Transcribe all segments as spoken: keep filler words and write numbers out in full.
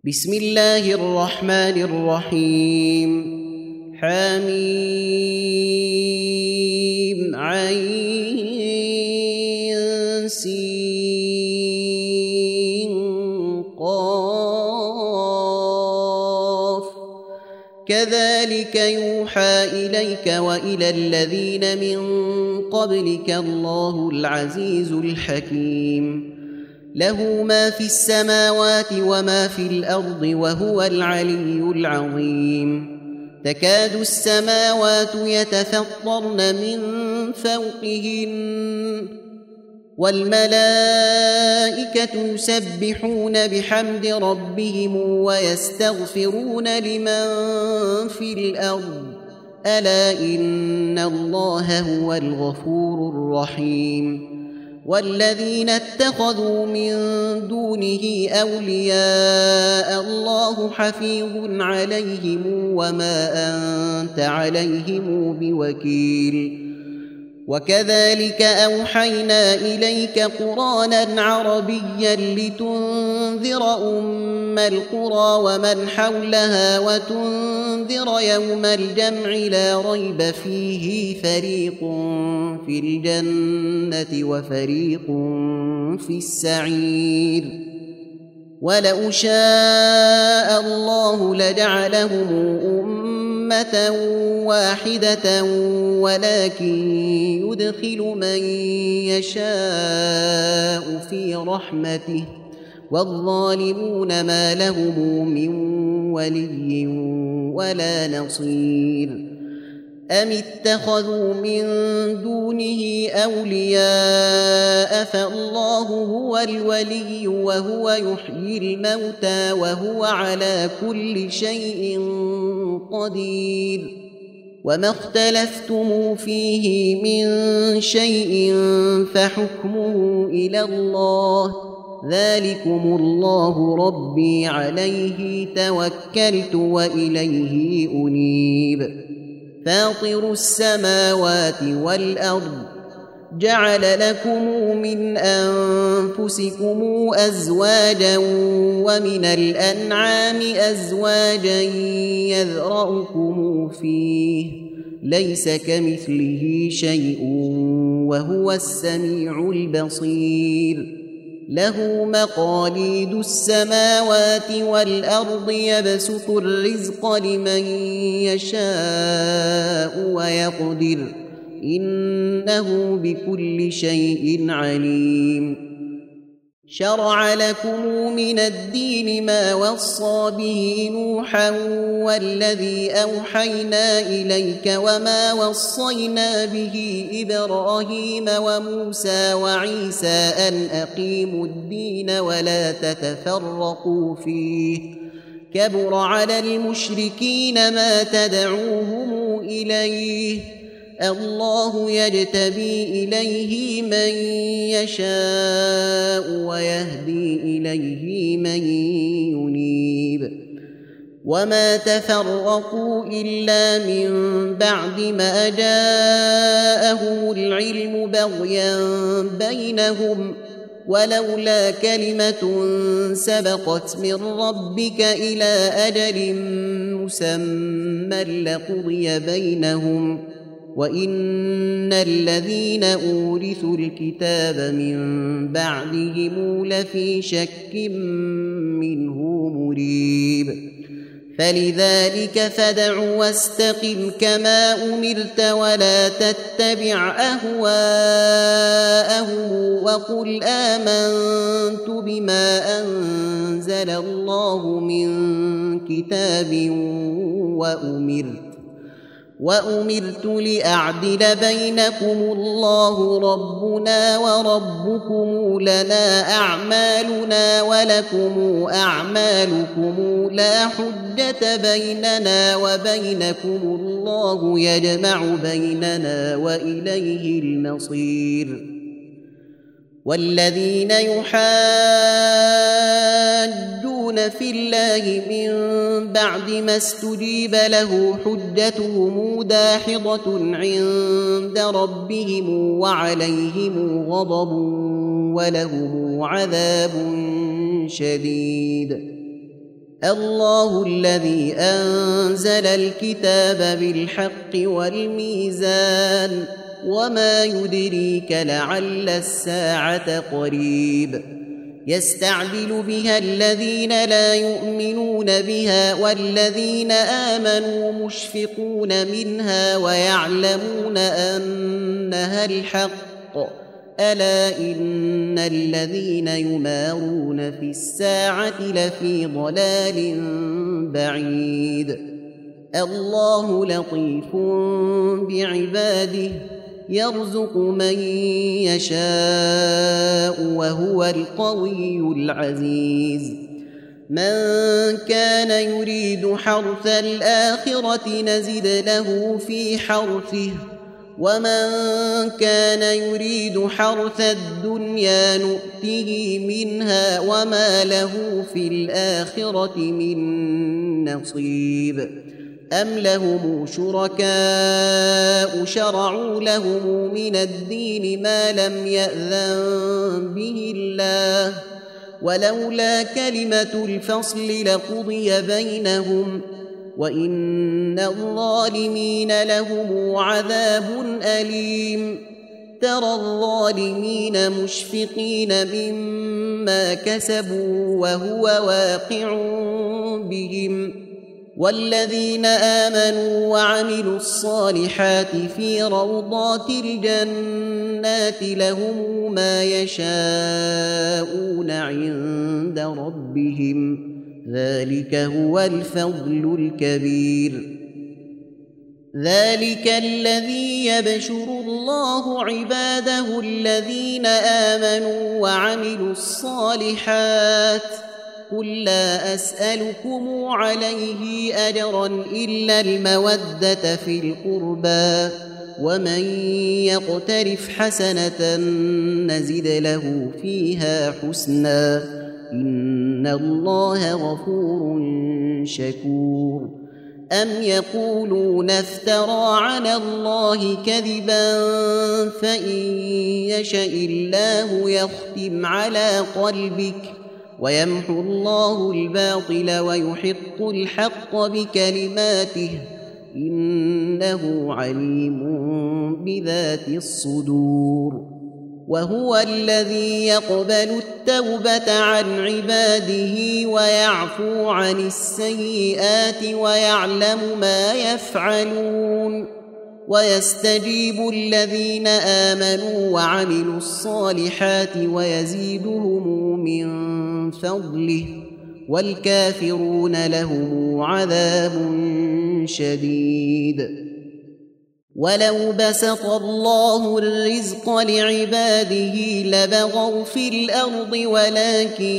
بسم الله الرحمن الرحيم. حميم عين سين قاف كذلك يوحى إليك وإلى الذين من قبلك الله العزيز الحكيم. له ما في السماوات وما في الأرض وهو العلي العظيم. تكاد السماوات يتفطرن من فوقهن والملائكة يسبحون بحمد ربهم ويستغفرون لمن في الأرض ألا إن الله هو الغفور الرحيم. والذين اتخذوا من دونه أولياء الله حفيظ عليهم وما أنت عليهم بوكيل. وكذلك أوحينا إليك قرآنا عربيا لتنذر أم القرى ومن حولها وتنذر يوم الجمع لا ريب فيه فريق في الجنة وفريق في السعير. ولو شاء الله لجعلهم أمة واحدة ولكن يدخل من يشاء في رحمته والظالمون ما لهم من ولي ولا نصير. أم اتخذوا من دونه أولياء فالله هو الولي وهو يحيي الموتى وهو على كل شيء قدير. وما اختلفتم فيه من شيء فحكمه إلى الله ذلكم الله ربي عليه توكلت وإليه أنيب. فاطر السماوات والأرض جعل لكم من أنفسكم أزواجا ومن الأنعام أزواجا يذرأكم فيه ليس كمثله شيء وهو السميع البصير. له مقاليد السماوات والأرض يبسط الرزق لمن يشاء ويقدر إنه بكل شيء عليم. شرع لكم من الدين ما وصى به نوحا والذي أوحينا إليك وما وصينا به إبراهيم وموسى وعيسى أن أقيموا الدين ولا تتفرقوا فيه كبر على المشركين ما تدعوهم إليه الله يجتبي إليه من يشاء ويهدي إليه من ينيب. وما تفرقوا إلا من بعد ما جاءهم العلم بغيا بينهم ولولا كلمة سبقت من ربك إلى أجل مسمى لقضي بينهم وإن الذين أورثوا الكتاب من بعدهم لفي شك منه مريب. فلذلك فادع واستقم كما أمرت ولا تتبع أهواءهم وقل آمنت بما أنزل الله من كتاب وأمرت وأمرت لأعدل بينكم الله ربنا وربكم لنا أعمالنا ولكم أعمالكم لا حجة بيننا وبينكم الله يجمع بيننا وإليه المصير. والذين يحاجون في الله من بعد ما استجيب له حجتهم داحضة عند ربهم وعليهم غضب ولهم عذاب شديد. الله الذي أنزل الكتاب بالحق والميزان وما يدريك لعل الساعة قريب يستعجل بها الذين لا يؤمنون بها والذين آمنوا مشفقون منها ويعلمون أنها الحق ألا إن الذين يمارون في الساعة لفي ضلال بعيد الله لطيف بعباده يرزق من يشاء وهو القوي العزيز من كان يريد حرث الآخرة نزد له في حرثه ومن كان يريد حرث الدنيا نؤته منها وما له في الآخرة من نصيب أم لهم شركاء شرعوا لهم من الدين ما لم يأذن به الله ولولا كلمة الفصل لقضي بينهم وإن الظالمين لهم عذاب أليم ترى الظالمين مشفقين مما كسبوا وهو واقع بهم والذين آمنوا وعملوا الصالحات في روضات الجنات لهم ما يشاءون عند ربهم ذلك هو الفضل الكبير ذلك الذي يبشر الله عباده الذين آمنوا وعملوا الصالحات قل لا أسألكم عليه أجرا إلا المودة في القربى ومن يقترف حسنة نزد له فيها حسنا إن الله غفور شكور أم يقولون افترى على الله كذبا فإن يشأ الله يختم على قلبك ويمحو الله الباطل ويحق الحق بكلماته إنه عليم بذات الصدور وهو الذي يقبل التوبة عن عباده ويعفو عن السيئات ويعلم ما يفعلون ويستجيب الذين آمنوا وعملوا الصالحات ويزيدهم من فضله والكافرون لهم عذاب شديد ولو بسط الله الرزق لعباده لبغوا في الأرض ولكن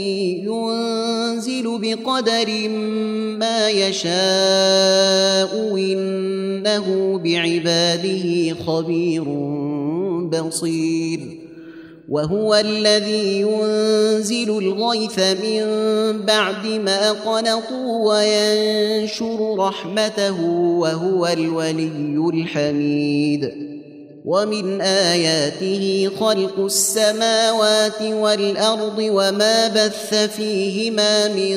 ينزل بقدر ما يشاء إنه بعباده خبير بصير وهو الذي ينزل الغيث من بعد ما قنطوا وينشر رحمته وهو الولي الحميد ومن آياته خلق السماوات والأرض وما بث فيهما من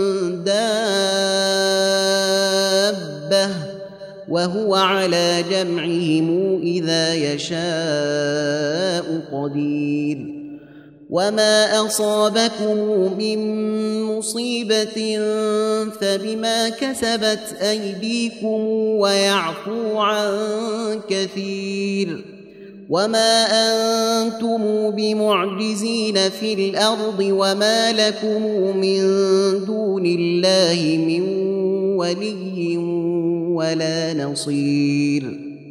دابة وهو على جمعهم إذا يشاء قدير وما أصابكم من مصيبة فبما كسبت أيديكم ويعفو عن كثير وما أنتم بمعجزين في الأرض وما لكم من دون الله من ولي ولا نصير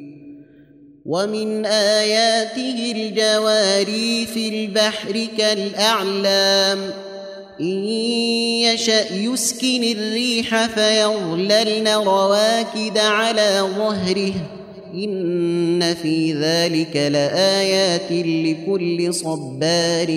ومن آياته الجواري في البحر كالأعلام إن يشأ يسكن الريح فيظللن رواكد على ظهره إن في ذلك لآيات لكل صبار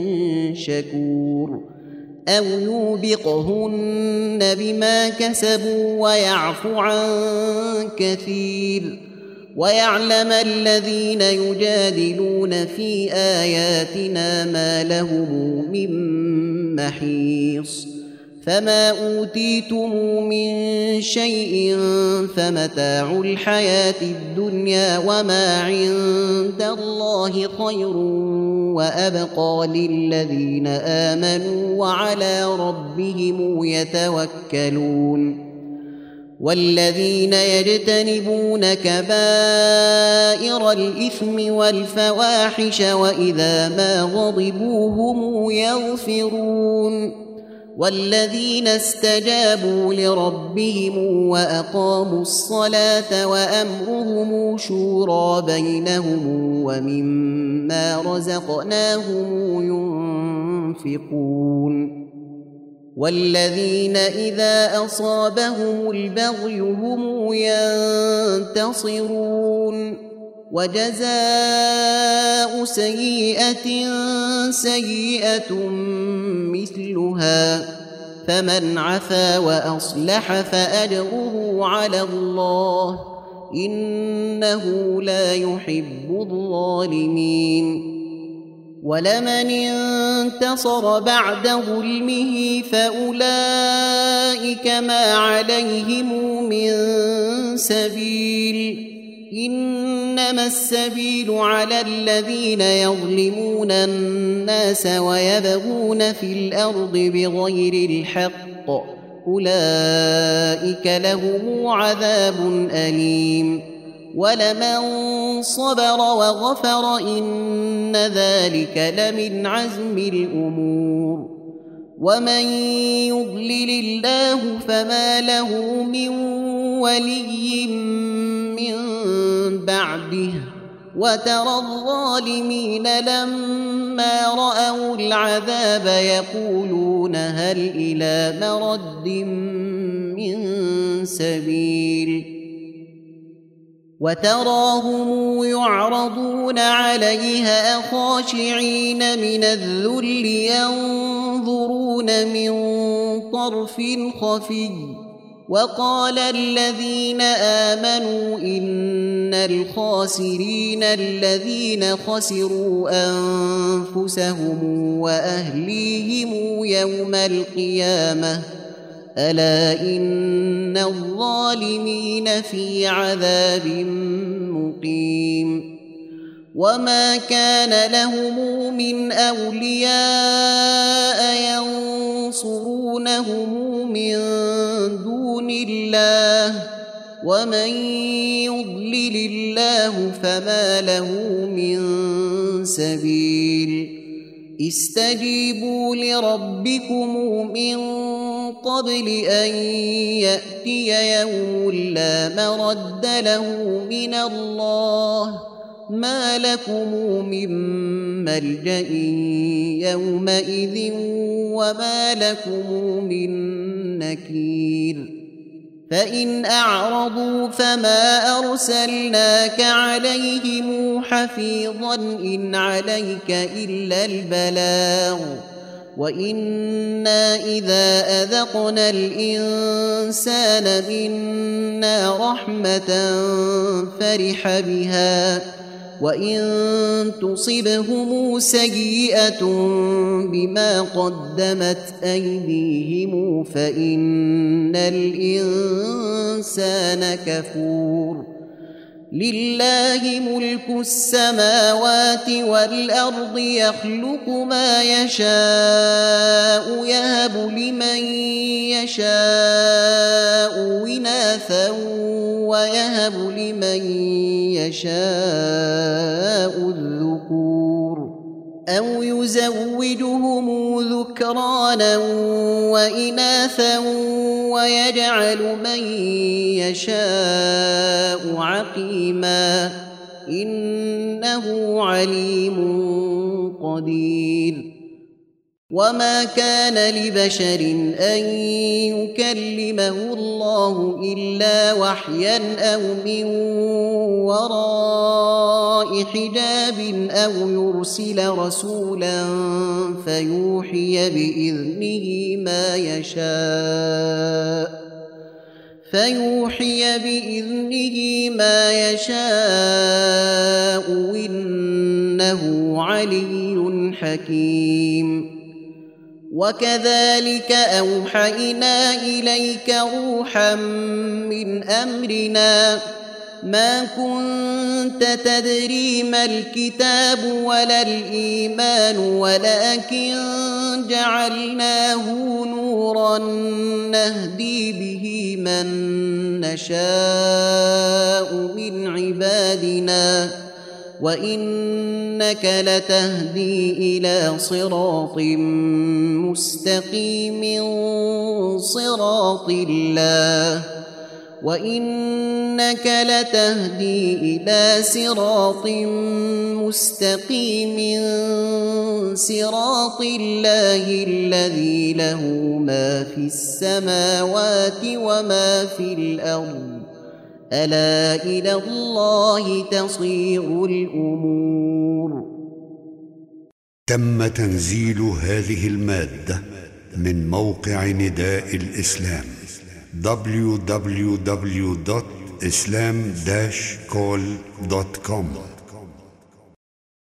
شكور أو يوبقهن بما كسبوا ويعفو عن كثير ويعلم الذين يجادلون في آياتنا ما لهم من محيص فما أوتيتم من شيء فمتاع الحياة الدنيا وما عند الله خير وأبقى للذين آمنوا وعلى ربهم يتوكلون والذين يجتنبون كبائر الإثم والفواحش وإذا ما غضبوا هم يغفرون والذين استجابوا لربهم وأقاموا الصلاة وأمرهم شورى بينهم ومما رزقناهم ينفقون والذين إذا أصابهم البغي هم ينتصرون وجزاء سيئة سيئة مثلها فمن عفا وأصلح فأجره على الله إنه لا يحب الظالمين ولمن انتصر بعد ظلمه فأولئك ما عليهم من سبيل إنما السبيل على الذين يظلمون الناس ويبغون في الأرض بغير الحق أولئك لهم عذاب أليم ولمن صبر وغفر إن ذلك لمن عزم الأمور ومن يضلل الله فما له من ولي من بعده وترى الظالمين لما رأوا العذاب يقولون هل إلى مرد من سبيل وتراهم يعرضون عليها خاشعين من الذل ينظرون من طرف خفي وقال الذين آمنوا إن الخاسرين الذين خسروا أنفسهم وأهليهم يوم القيامة ألا إن الظالمين في عذاب مقيم وما كان لهم من أولياء ينصرونهم من دون الله ومن يضلل الله فما له من سبيل استجيبوا لربكم من قبل أن يأتي يوم لا مرد له من الله ما لكم من ملجأ يومئذ وما لكم من نكير فإن أعرضوا فما أرسلناك عليهم حفيظا إن عليك إلا البلاغ وإنا إذا أذقنا الإنسان منا رحمة فرح بها وإن تصبهم سيئة بما قدمت أيديهم فإن الإنسان كفور لله ملك السماوات والأرض يخلق ما يشاء يهب لمن يشاء إناثا ويهب لمن يشاء الذكور أو يزوجهم ذكرانا وإناثا ويجعل من يشاء عقيما إنه عليم قدير وما كان لبشر أن يكلمه الله إلا وحيا أو من وراء حجاب أو يرسل رسولا فيوحي بإذنه ما يشاء فيوحي بإذنه ما يشاء إنه علي حكيم وكذلك أوحينا إليك روحا من أمرنا ما كنت تدري ما الكتاب ولا الإيمان ولكن جعلناه نورا نهدي به من نشاء من عبادنا وإنك لتهدي إلى صراط مستقيم صراط الله وإنك لتهدي إلى صراط مستقيم صراط الله الذي له ما في السماوات وما في الأرض ألا إلى الله تصير الأمور. تم تنزيل هذه المادة من موقع نداء الإسلام دبليو دبليو دبليو دوت إسلام داش كول دوت كوم.